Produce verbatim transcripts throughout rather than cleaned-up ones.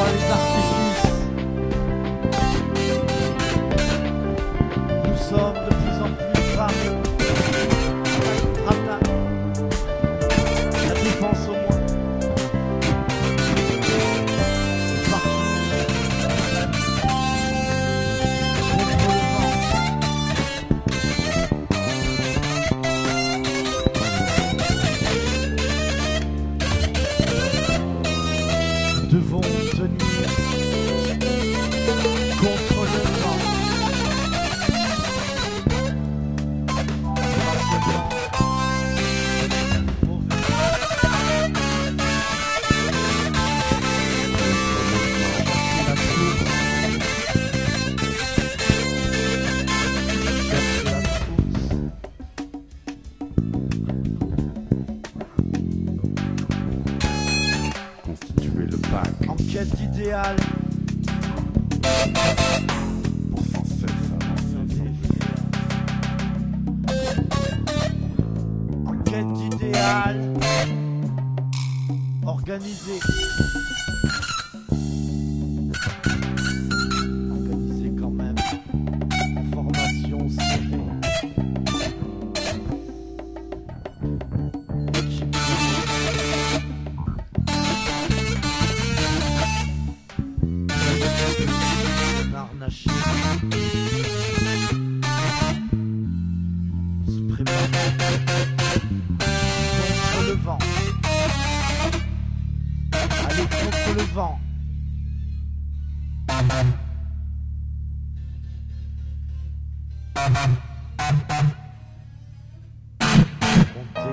les artifices. Nous sommes de plus en plus fameux. Attaque, la défense au moins. Et partout. Contre le vent. Nous devons tenir contre le vent. Constituer le pack En quête d'idéal. pour sans cesse avancer. En quête d'idéal. Organisé. Organisé quand même. En formation serrée. Harnaché. Se préparer. Contre le vent. Allez, contre le vent. Comptez.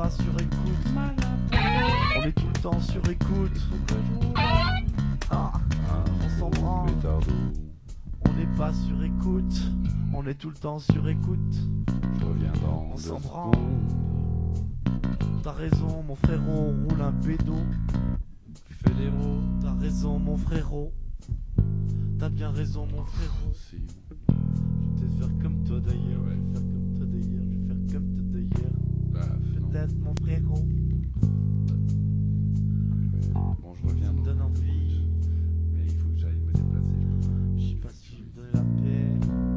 pas sur écoute. On est tout le temps sur écoute. Ah, on s'en branle. On n'est pas sur écoute. On est tout le temps sur écoute. Je reviens dans On deux s'en branle. secondes. T'as raison, mon frérot, roule un pédo. Fédéro, t'as raison, mon frérot. T'as bien raison, mon frérot. Si. Je vais faire comme toi d'ailleurs. Ouais. Je vais faire comme toi d'ailleurs. Je vais faire comme toi d'ailleurs. Bah, non. Peut-être, mon frérot. Bon, je reviens Ça me dans donne deux envie. secondes. Mais il faut que j'aille me déplacer, je peux pas. Je sais pas si je me donne la paix.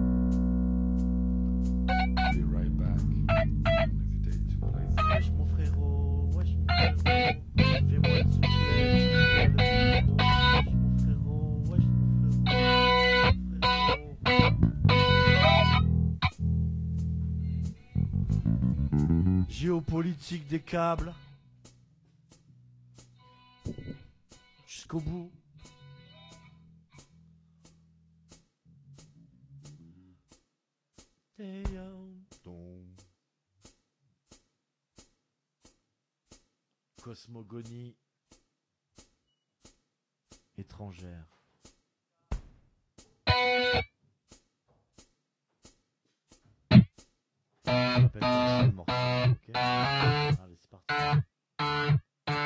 Be right back. Don't hesitate to play some. Wesh mon frérot, wesh mon frérot. Fais-moi le soufflet, fais-moi le frérot. Wesh mon frérot, wesh mon frérot. Géopolitique des câbles. Jusqu'au bout. Cosmogonie étrangère. Je m'appelle Michel Mortier, ok? Allez, c'est parti.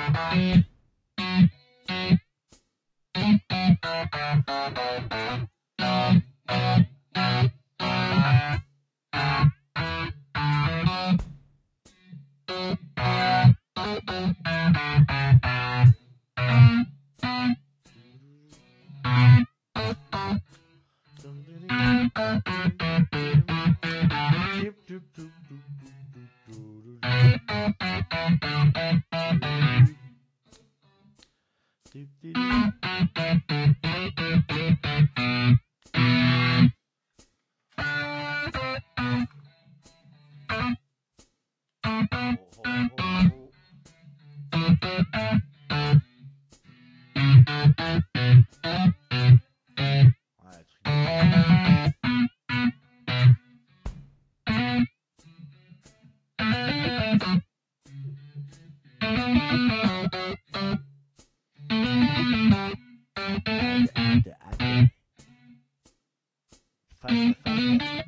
Ouais, truc. Faster, faster.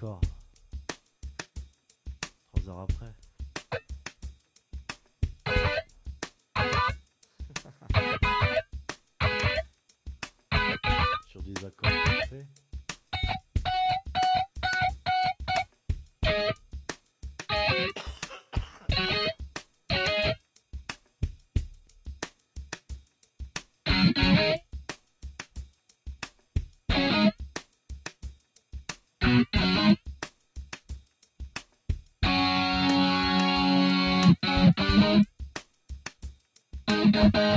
accords. Trois heures après. Sur des accords parfaits. Thank you.